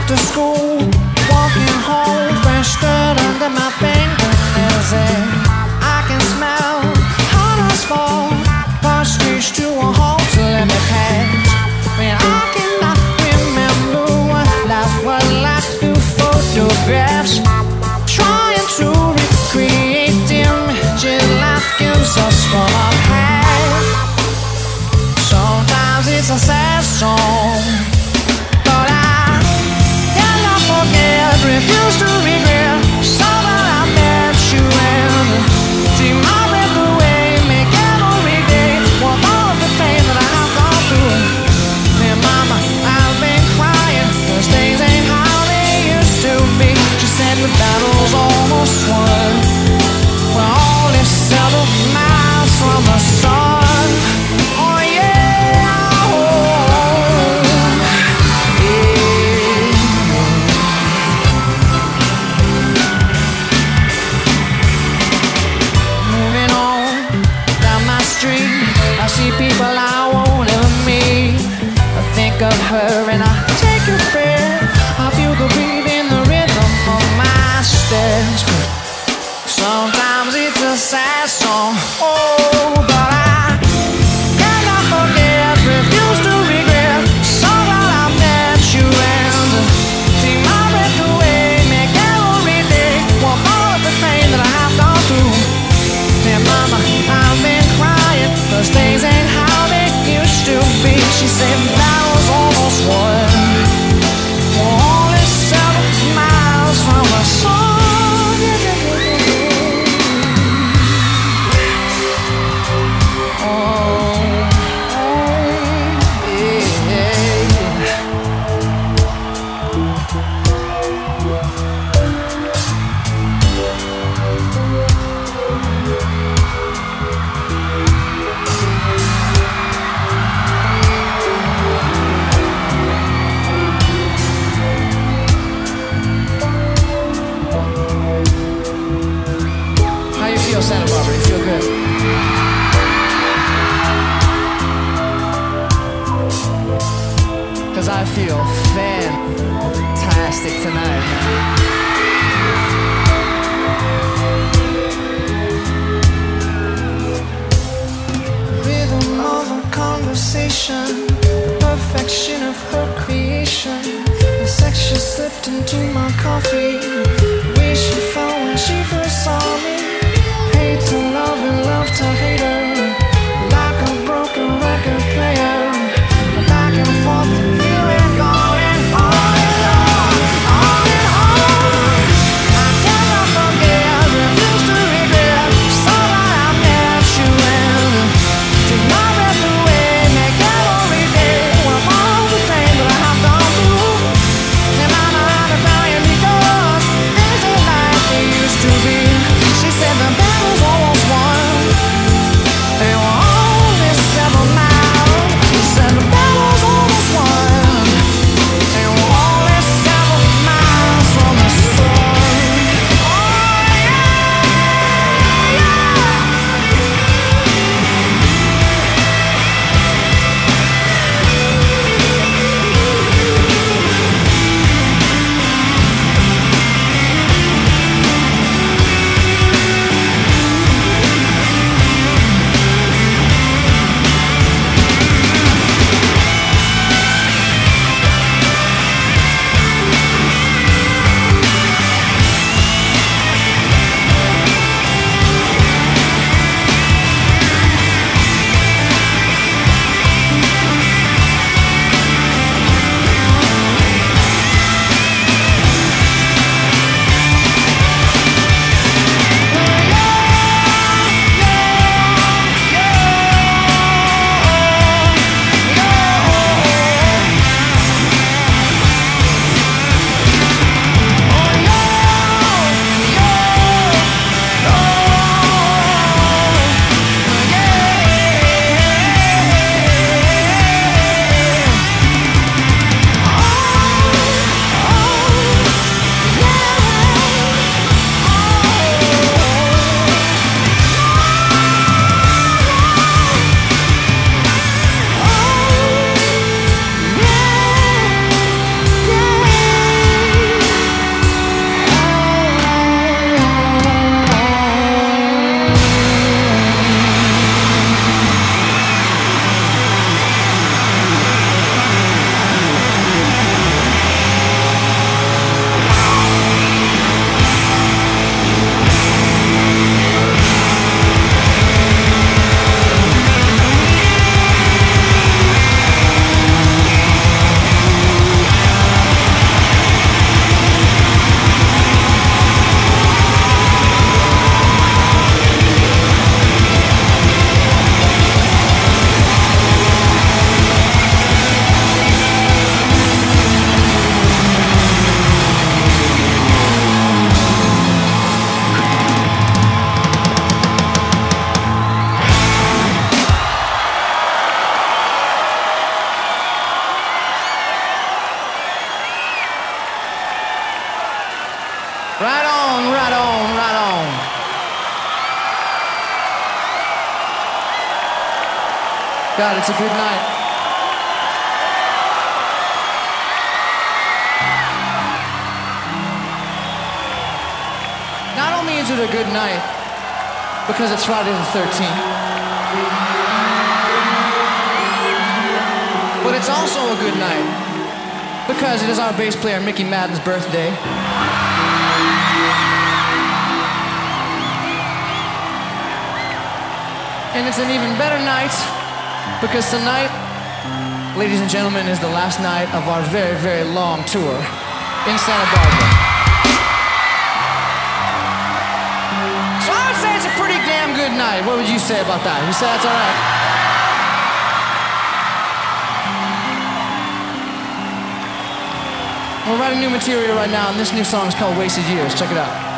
after school, walking home, fresh dirt under my fingernails. I can smell hot asphalt, car streets to a halt to let me pass. When I cannot remember what life was like through photographs, trying to recreate the images life gives us from our past. Sometimes it's a sad song, but I cannot forget, refuse to regret. So that I met you and take my breath away, make every day walk all the pain that I have gone through. Man, mama, I've been crying, 'cause things ain't how they used to be. She said the battle's almost won, we're only several miles from the sun. Oh yeah, moving on down my street, I see people I won't ever meet. I think of her and I take a breath. I feel the beat in the rhythm of my steps. Sometimes it's a sad song, oh, but I cannot forget, refuse to regret. So that I met you and take my breath away, make every day walk all of the pain that I have gone through. And mama, I've been crying, 'cause things ain't how they used to be. She said that was almost won, we're only 7 miles from the sun. Santa Barbara, you feel good? 'Cause I feel fantastic tonight. Rhythm of a conversation, the perfection of her creation. The sex she slipped into my coffee, the way she felt when she first saw me. Hate to love and love to hate her, like a broken record player, back and forth, feeling going on and on, on and on. I cannot forget, refuse to regret. So that I met you and take my breath away, make every day walk all the pain that I have gone through. And I'm not crying because God, it's a good night. Not only is it a good night because it's Friday the 13th, but it's also a good night because it is our bass player Mickey Madden's birthday. And it's an even better night because tonight, ladies and gentlemen, is the last night of our very, very long tour in Santa Barbara. So I would say it's a pretty damn good night. What would you say about that? You say that's all right? We're writing new material right now, and this new song is called Wasted Years. Check it out.